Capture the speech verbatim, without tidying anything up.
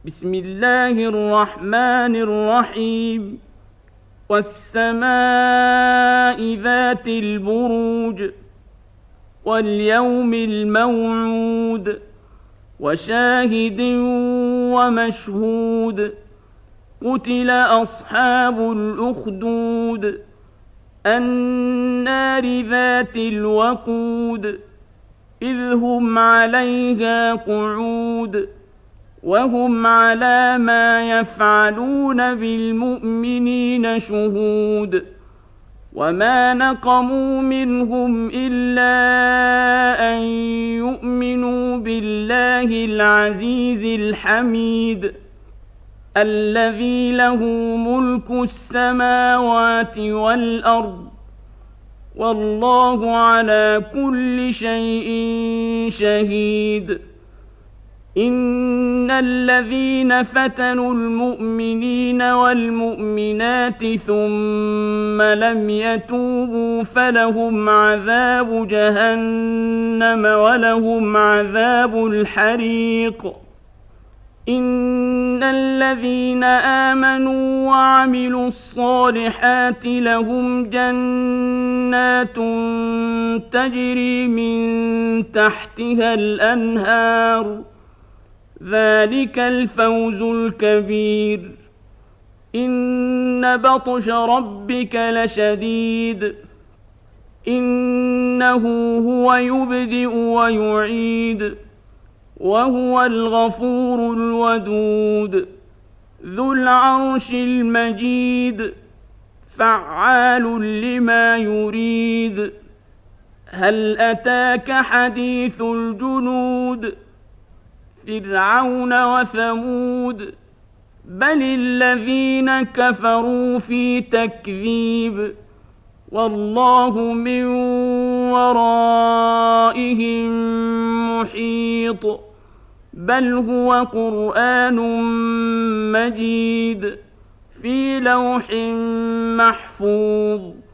بسم الله الرحمن الرحيم والسماء ذات البروج واليوم الموعود وشاهد ومشهود قتل أصحاب الأخدود النار ذات الوقود إذ هم عليها قعود وهم على ما يفعلون بالمؤمنين شهود وما نقموا منهم إلا أن يؤمنوا بالله العزيز الحميد الذي له ملك السماوات والأرض والله على كل شيء شهيد إن الذين فتنوا المؤمنين والمؤمنات ثم لم يتوبوا فلهم عذاب جهنم ولهم عذاب الحريق إن الذين آمنوا وعملوا الصالحات لهم جنات تجري من تحتها الأنهار ذلك الفوز الكبير إن بطش ربك لشديد إنه هو يبدئ ويعيد وهو الغفور الودود ذو العرش المجيد فعال لما يريد هل أتاك حديث الجنود فرعون وثمود بل الذين كفروا في تكذيب والله من ورائهم محيط بل هو قرآن مجيد في لوح محفوظ